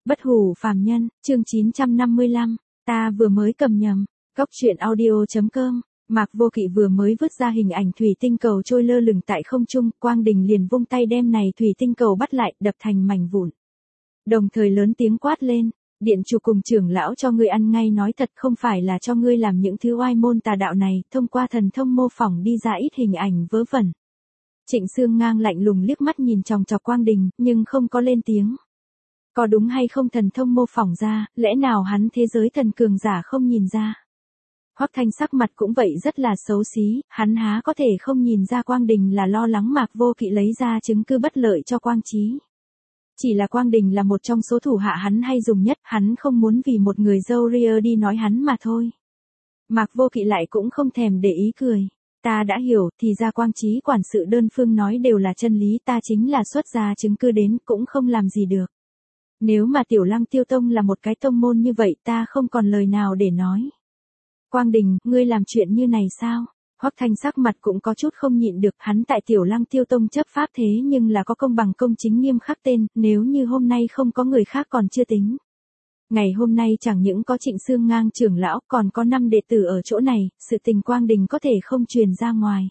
Bất hủ phàm nhân, chương 955, ta vừa mới cầm nhầm, góc truyện audio.com, Mạc Vô Kỵ vừa mới vứt ra hình ảnh thủy tinh cầu trôi lơ lửng tại không trung, Quang Đình liền vung tay đem này thủy tinh cầu bắt lại, đập thành mảnh vụn. Đồng thời lớn tiếng quát lên, điện chủ cùng trưởng lão cho ngươi ăn ngay nói thật, không phải là cho ngươi làm những thứ oai môn tà đạo này, thông qua thần thông mô phỏng đi ra ít hình ảnh vớ vẩn. Trịnh Sương Ngang lạnh lùng liếc mắt nhìn chòng chọc Quang Đình, nhưng không có lên tiếng. Có đúng hay không thần thông mô phỏng ra, lẽ nào hắn thế giới thần cường giả không nhìn ra? Hoắc Thanh sắc mặt cũng vậy rất là xấu xí, hắn há có thể không nhìn ra Quang Đình là lo lắng Mạc Vô Kỵ lấy ra chứng cứ bất lợi cho Quang Chí. Chỉ là Quang Đình là một trong số thủ hạ hắn hay dùng nhất, hắn không muốn vì một người dâu ria đi nói hắn mà thôi. Mạc Vô Kỵ lại cũng không thèm để ý cười. Ta đã hiểu, thì ra Quang Chí quản sự đơn phương nói đều là chân lý, ta chính là xuất ra chứng cứ đến cũng không làm gì được. Nếu mà Tiểu Lăng Tiêu Tông là một cái tông môn như vậy ta không còn lời nào để nói. Quang Đình, ngươi làm chuyện như này sao? Hoắc Thanh sắc mặt cũng có chút không nhịn được, hắn tại Tiểu Lăng Tiêu Tông chấp pháp thế nhưng là có công bằng công chính nghiêm khắc tên, nếu như hôm nay không có người khác còn chưa tính. Ngày hôm nay chẳng những có Trịnh Sương Ngang trưởng lão, còn có 5 đệ tử ở chỗ này, sự tình Quang Đình có thể không truyền ra ngoài.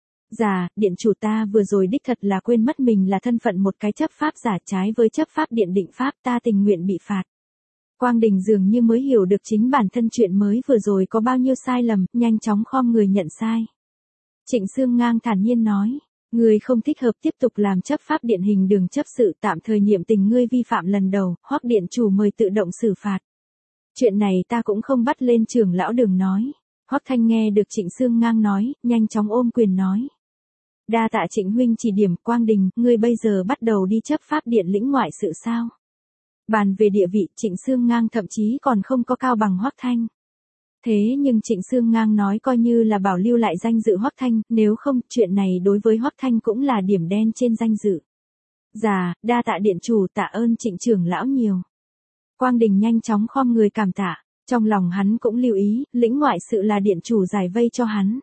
Dạ, điện chủ ta vừa rồi đích thật là quên mất mình là thân phận một cái chấp pháp giả, trái với chấp pháp điện định pháp, ta tình nguyện bị phạt. Quang Đình dường như mới hiểu được chính bản thân chuyện mới vừa rồi có bao nhiêu sai lầm, nhanh chóng khom người nhận sai. Trịnh Sương Ngang thản nhiên nói, ngươi không thích hợp tiếp tục làm chấp pháp điện hình đường chấp sự, tạm thời niệm tình ngươi vi phạm lần đầu, Hoắc điện chủ mời tự động xử phạt. Chuyện này ta cũng không bắt lên trưởng lão đường nói. Hoắc Thanh nghe được Trịnh Sương Ngang nói, nhanh chóng ôm quyền nói. Đa tạ Trịnh huynh chỉ điểm. Quang Đình, ngươi bây giờ bắt đầu đi chấp pháp điện lĩnh ngoại sự sao? Bàn về địa vị, Trịnh Sương Ngang thậm chí còn không có cao bằng Hoắc Thanh. Thế nhưng Trịnh Sương Ngang nói coi như là bảo lưu lại danh dự Hoắc Thanh, nếu không, chuyện này đối với Hoắc Thanh cũng là điểm đen trên danh dự. Dạ, đa tạ điện chủ, tạ ơn Trịnh trưởng lão nhiều. Quang Đình nhanh chóng khom người cảm tạ, trong lòng hắn cũng lưu ý, lĩnh ngoại sự là điện chủ giải vây cho hắn.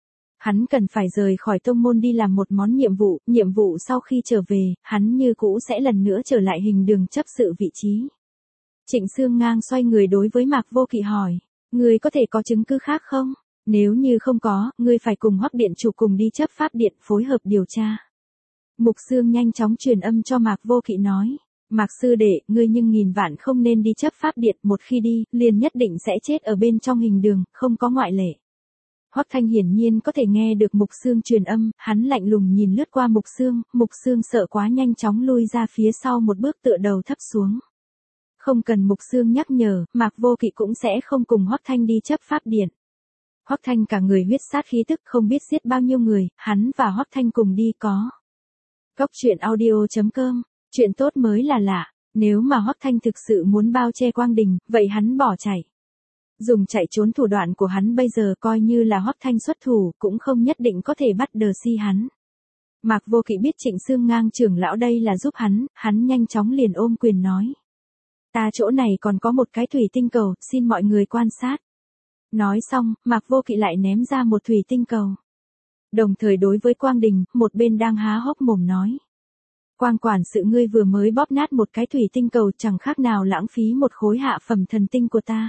Hắn cần phải rời khỏi tông môn đi làm một món nhiệm vụ sau khi trở về, hắn như cũ sẽ lần nữa trở lại hình đường chấp sự vị trí. Trịnh Sương Ngang xoay người đối với Mạc Vô Kỵ hỏi, ngươi có thể có chứng cứ khác không? Nếu như không có, ngươi phải cùng Hoắc điện chủ cùng đi chấp pháp điện phối hợp điều tra. Mục Sương nhanh chóng truyền âm cho Mạc Vô Kỵ nói, Mạc sư đệ, ngươi nhưng nghìn vạn không nên đi chấp pháp điện, một khi đi, liền nhất định sẽ chết ở bên trong hình đường, không có ngoại lệ. Hoắc Thanh hiển nhiên có thể nghe được Mục Sương truyền âm, hắn lạnh lùng nhìn lướt qua Mục Sương sợ quá nhanh chóng lui ra phía sau một bước tựa đầu thấp xuống. Không cần Mục Sương nhắc nhở, Mạc Vô Kỵ cũng sẽ không cùng Hoắc Thanh đi chấp pháp điện. Hoắc Thanh cả người huyết sát khí tức không biết giết bao nhiêu người, hắn và Hoắc Thanh cùng đi có. Góc truyện audio.com, chuyện tốt mới là lạ, nếu mà Hoắc Thanh thực sự muốn bao che Quang Đình, vậy hắn bỏ chạy. Dùng chạy trốn thủ đoạn của hắn bây giờ coi như là Hoắc Thanh xuất thủ cũng không nhất định có thể bắt đờ si hắn. Mạc Vô Kỵ biết Trịnh Sương Ngang trưởng lão đây là giúp hắn nhanh chóng liền ôm quyền nói. Ta chỗ này còn có một cái thủy tinh cầu, xin mọi người quan sát. Nói xong, Mạc Vô Kỵ lại ném ra một thủy tinh cầu. Đồng thời đối với Quang Đình, một bên đang há hốc mồm nói. Quang quản sự ngươi vừa mới bóp nát một cái thủy tinh cầu, chẳng khác nào lãng phí một khối hạ phẩm thần tinh của ta.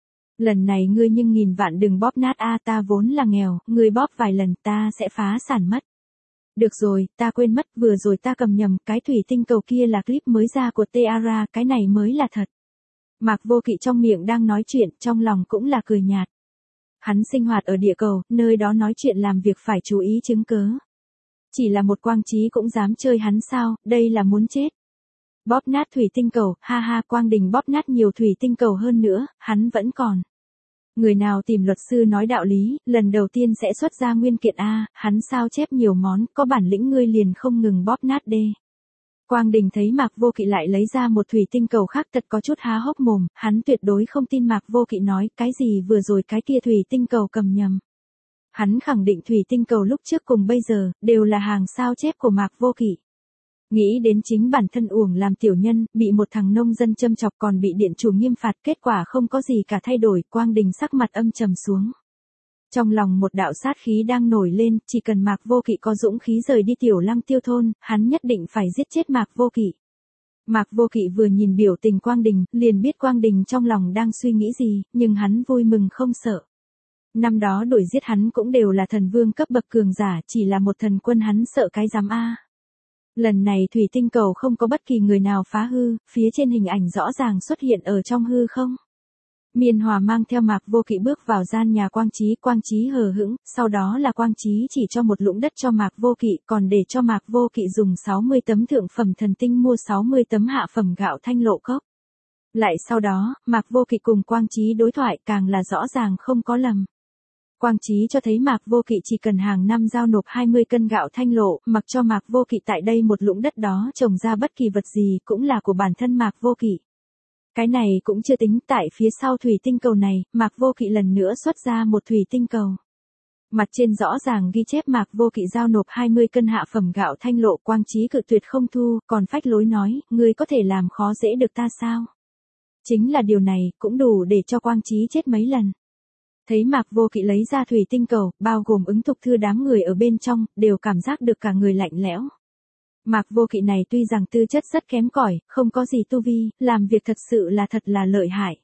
Lần này ngươi nhưng nghìn vạn đừng bóp nát a, ta vốn là nghèo, ngươi bóp vài lần ta sẽ phá sản mất. Được rồi, ta quên mất, vừa rồi ta cầm nhầm, cái thủy tinh cầu kia là clip mới ra của Teara, cái này mới là thật. Mạc Vô Kỵ trong miệng đang nói chuyện, trong lòng cũng là cười nhạt. Hắn sinh hoạt ở địa cầu, nơi đó nói chuyện làm việc phải chú ý chứng cớ. Chỉ là một Quang Chí cũng dám chơi hắn sao, đây là muốn chết. Bóp nát thủy tinh cầu, ha ha, Quang Đình bóp nát nhiều thủy tinh cầu hơn nữa, hắn vẫn còn. Người nào tìm luật sư nói đạo lý, lần đầu tiên sẽ xuất ra nguyên kiện a, hắn sao chép nhiều món, có bản lĩnh ngươi liền không ngừng bóp nát đê. Quang Đình thấy Mạc Vô Kỵ lại lấy ra một thủy tinh cầu khác thật có chút há hốc mồm, hắn tuyệt đối không tin Mạc Vô Kỵ nói, cái gì vừa rồi cái kia thủy tinh cầu cầm nhầm. Hắn khẳng định thủy tinh cầu lúc trước cùng bây giờ, đều là hàng sao chép của Mạc Vô Kỵ. Nghĩ đến chính bản thân uổng làm tiểu nhân, bị một thằng nông dân châm chọc còn bị điện chủ nghiêm phạt, kết quả không có gì cả thay đổi, Quang Đình sắc mặt âm trầm xuống. Trong lòng một đạo sát khí đang nổi lên, chỉ cần Mạc Vô Kỵ có dũng khí rời đi Tiểu Lăng Tiêu thôn, hắn nhất định phải giết chết Mạc Vô Kỵ. Mạc Vô Kỵ vừa nhìn biểu tình Quang Đình, liền biết Quang Đình trong lòng đang suy nghĩ gì, nhưng hắn vui mừng không sợ. Năm đó đuổi giết hắn cũng đều là thần vương cấp bậc cường giả, chỉ là một thần quân hắn sợ cái dám a. Lần này thủy tinh cầu không có bất kỳ người nào phá hư, phía trên hình ảnh rõ ràng xuất hiện ở trong hư không. Miên Hòa mang theo Mạc Vô Kỵ bước vào gian nhà Quang Chí hờ hững, sau đó là Quang Chí chỉ cho một lũng đất cho Mạc Vô Kỵ, còn để cho Mạc Vô Kỵ dùng 60 tấm thượng phẩm thần tinh mua 60 tấm hạ phẩm gạo thanh lộ cốc. Lại sau đó, Mạc Vô Kỵ cùng Quang Chí đối thoại càng là rõ ràng không có lầm. Quang Chí cho thấy Mạc Vô Kỵ chỉ cần hàng năm giao nộp 20 cân gạo thanh lộ, mặc cho Mạc Vô Kỵ tại đây một lũng đất đó trồng ra bất kỳ vật gì cũng là của bản thân Mạc Vô Kỵ. Cái này cũng chưa tính, tại phía sau thủy tinh cầu này, Mạc Vô Kỵ lần nữa xuất ra một thủy tinh cầu. Mặt trên rõ ràng ghi chép Mạc Vô Kỵ giao nộp 20 cân hạ phẩm gạo thanh lộ. Quang Chí cự tuyệt không thu, còn phách lối nói, ngươi có thể làm khó dễ được ta sao? Chính là điều này, cũng đủ để cho Quang Chí chết mấy lần. Thấy Mạc Vô Kỵ lấy ra thủy tinh cầu, bao gồm ứng thục thư đám người ở bên trong, đều cảm giác được cả người lạnh lẽo. Mạc Vô Kỵ này tuy rằng tư chất rất kém cỏi, không có gì tu vi, làm việc thật sự là thật là lợi hại.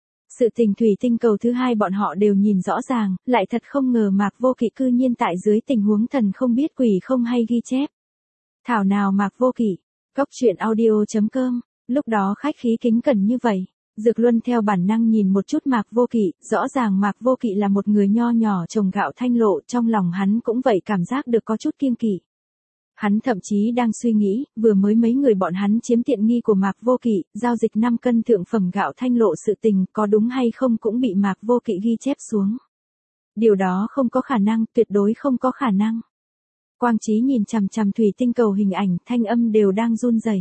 Sự tình thủy tinh cầu thứ hai bọn họ đều nhìn rõ ràng, lại thật không ngờ Mạc Vô Kỵ cư nhiên tại dưới tình huống thần không biết quỷ không hay ghi chép. Thảo nào Mạc Vô Kỵ, Cốc Truyện Audio.com, lúc đó khách khí kính cẩn như vậy. Dược Luân theo bản năng nhìn một chút Mạc Vô Kỵ, rõ ràng Mạc Vô Kỵ là một người nho nhỏ trồng gạo thanh lộ, trong lòng hắn cũng vậy cảm giác được có chút kiêng kỵ. Hắn thậm chí đang suy nghĩ, vừa mới mấy người bọn hắn chiếm tiện nghi của Mạc Vô Kỵ, giao dịch 5 cân thượng phẩm gạo thanh lộ sự tình, có đúng hay không cũng bị Mạc Vô Kỵ ghi chép xuống. Điều đó không có khả năng, tuyệt đối không có khả năng. Quang Chí nhìn chằm chằm thủy tinh cầu hình ảnh, thanh âm đều đang run rẩy.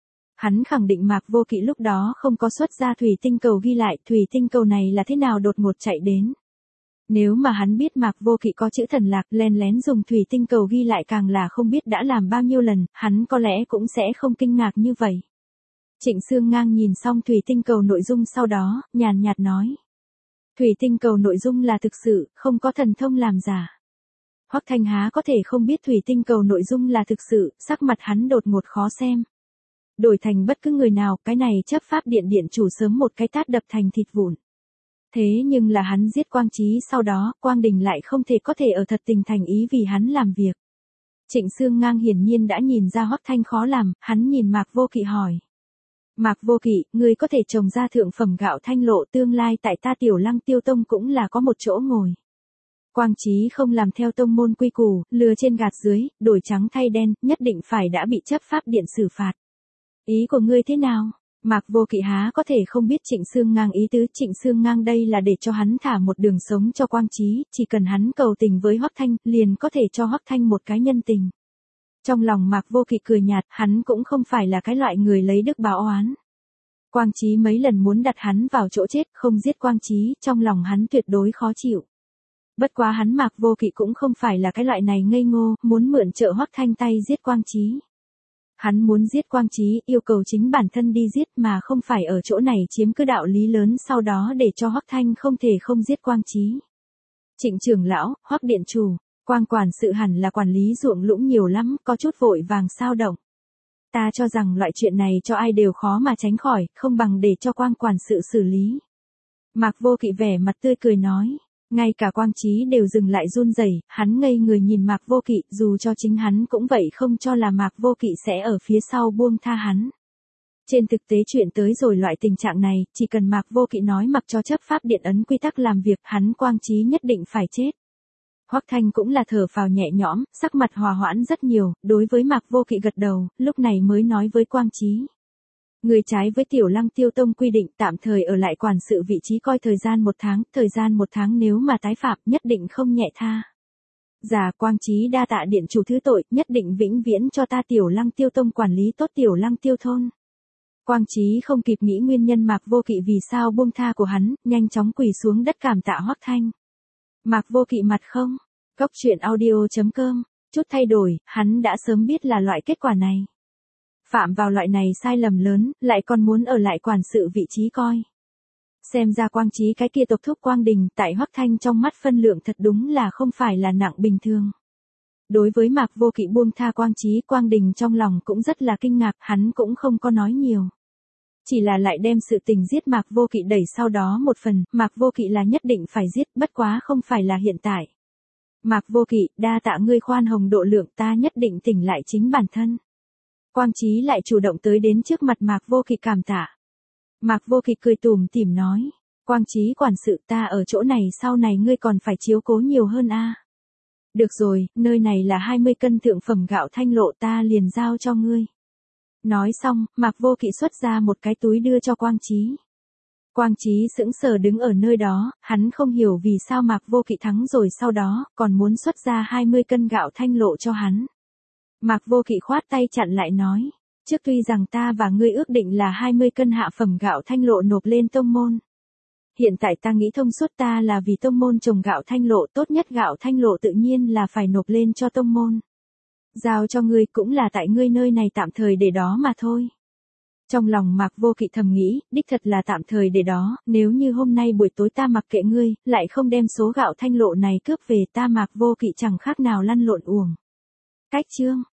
Hắn khẳng định Mạc Vô Kỵ lúc đó không có xuất ra thủy tinh cầu ghi lại thủy tinh cầu này là thế nào đột ngột chạy đến. Nếu mà hắn biết Mạc Vô Kỵ có chữ thần lạc len lén dùng thủy tinh cầu ghi lại càng là không biết đã làm bao nhiêu lần, hắn có lẽ cũng sẽ không kinh ngạc như vậy. Trịnh Sương Ngang nhìn xong thủy tinh cầu nội dung sau đó, nhàn nhạt nói. Thủy tinh cầu nội dung là thực sự, không có thần thông làm giả. Hoắc Thanh há có thể không biết thủy tinh cầu nội dung là thực sự, sắc mặt hắn đột ngột khó xem. Đổi thành bất cứ người nào, cái này chấp pháp điện điện chủ sớm một cái tát đập thành thịt vụn. Thế nhưng là hắn giết Quang Chí sau đó, Quang Đình lại không thể có thể ở thật tình thành ý vì hắn làm việc. Trịnh Sương Ngang hiển nhiên đã nhìn ra Hoắc Thanh khó làm, hắn nhìn Mạc Vô Kỵ hỏi. Mạc Vô Kỵ, ngươi có thể trồng ra thượng phẩm gạo thanh lộ tương lai tại ta Tiểu Lăng Tiêu Tông cũng là có một chỗ ngồi. Quang Chí không làm theo tông môn quy củ, lừa trên gạt dưới, đổi trắng thay đen, nhất định phải đã bị chấp pháp điện xử phạt. Ý của ngươi thế nào? Mạc Vô Kỵ há có thể không biết Trịnh Sương Ngang ý tứ. Trịnh Sương Ngang đây là để cho hắn thả một đường sống cho Quang Chí, chỉ cần hắn cầu tình với Hoắc Thanh, liền có thể cho Hoắc Thanh một cái nhân tình. Trong lòng Mạc Vô Kỵ cười nhạt, hắn cũng không phải là cái loại người lấy đức báo oán. Quang Chí mấy lần muốn đặt hắn vào chỗ chết, không giết Quang Chí, trong lòng hắn tuyệt đối khó chịu. Bất quá hắn Mạc Vô Kỵ cũng không phải là cái loại này ngây ngô, muốn mượn trợ Hoắc Thanh tay giết Quang Chí. Hắn muốn giết Quang Chí, yêu cầu chính bản thân đi giết mà không phải ở chỗ này chiếm cứ đạo lý lớn sau đó để cho Hoắc Thanh không thể không giết Quang Chí. Trịnh trưởng lão, Hoắc điện chủ, Quang quản sự hẳn là quản lý ruộng lũng nhiều lắm, có chút vội vàng sao động. Ta cho rằng loại chuyện này cho ai đều khó mà tránh khỏi, không bằng để cho Quang quản sự xử lý. Mạc Vô Kỵ vẻ mặt tươi cười nói. Ngay cả Quang Chí đều dừng lại run rẩy, hắn ngây người nhìn Mạc Vô Kỵ, dù cho chính hắn cũng vậy không cho là Mạc Vô Kỵ sẽ ở phía sau buông tha hắn. Trên thực tế chuyện tới rồi loại tình trạng này, chỉ cần Mạc Vô Kỵ nói mặc cho chấp pháp điện ấn quy tắc làm việc, hắn Quang Chí nhất định phải chết. Hoắc Thanh cũng là thở phào nhẹ nhõm, sắc mặt hòa hoãn rất nhiều, đối với Mạc Vô Kỵ gật đầu, lúc này mới nói với Quang Chí. Người trái với Tiểu Lăng Tiêu Tông quy định tạm thời ở lại quản sự vị trí coi thời gian 1 tháng nếu mà tái phạm nhất định không nhẹ tha. Dạ Quang Chí đa tạ điện chủ thứ tội, nhất định vĩnh viễn cho ta Tiểu Lăng Tiêu Tông quản lý tốt Tiểu Lăng Tiêu Thôn. Quang Chí không kịp nghĩ nguyên nhân Mạc Vô Kỵ vì sao buông tha của hắn, nhanh chóng quỳ xuống đất cảm tạ Hoắc Thanh. Mạc Vô Kỵ mặt không, Cốc Truyện Audio.com, chút thay đổi, hắn đã sớm biết là loại kết quả này. Phạm vào loại này sai lầm lớn, lại còn muốn ở lại quản sự vị trí coi. Xem ra Quang Chí cái kia tộc thúc Quang Đình tại Hoắc Thanh trong mắt phân lượng thật đúng là không phải là nặng bình thường. Đối với Mạc Vô Kỵ buông tha Quang Chí, Quang Đình trong lòng cũng rất là kinh ngạc, hắn cũng không có nói nhiều. Chỉ là lại đem sự tình giết Mạc Vô Kỵ đẩy sau đó một phần, Mạc Vô Kỵ là nhất định phải giết, bất quá không phải là hiện tại. Mạc Vô Kỵ, đa tạ ngươi khoan hồng độ lượng, ta nhất định tỉnh lại chính bản thân. Quang Chí lại chủ động tới đến trước mặt Mạc Vô Kỵ cảm tạ. Mạc Vô Kỵ cười tủm tỉm nói, Quang Chí quản sự, ta ở chỗ này sau này ngươi còn phải chiếu cố nhiều hơn a. Được rồi, nơi này là 20 cân thượng phẩm gạo thanh lộ, ta liền giao cho ngươi. Nói xong, Mạc Vô Kỵ xuất ra một cái túi đưa cho Quang Chí. Quang Chí sững sờ đứng ở nơi đó, hắn không hiểu vì sao Mạc Vô Kỵ thắng rồi sau đó, còn muốn xuất ra 20 cân gạo thanh lộ cho hắn. Mạc Vô Kỵ khoát tay chặn lại nói, trước tuy rằng ta và ngươi ước định là 20 cân hạ phẩm gạo thanh lộ nộp lên tông môn. Hiện tại ta nghĩ thông suốt, ta là vì tông môn trồng gạo thanh lộ, tốt nhất gạo thanh lộ tự nhiên là phải nộp lên cho tông môn. Giao cho ngươi cũng là tại ngươi nơi này tạm thời để đó mà thôi. Trong lòng Mạc Vô Kỵ thầm nghĩ, đích thật là tạm thời để đó, nếu như hôm nay buổi tối ta mặc kệ ngươi, lại không đem số gạo thanh lộ này cướp về, ta Mạc Vô Kỵ chẳng khác nào lăn lộn uổng. Cách chương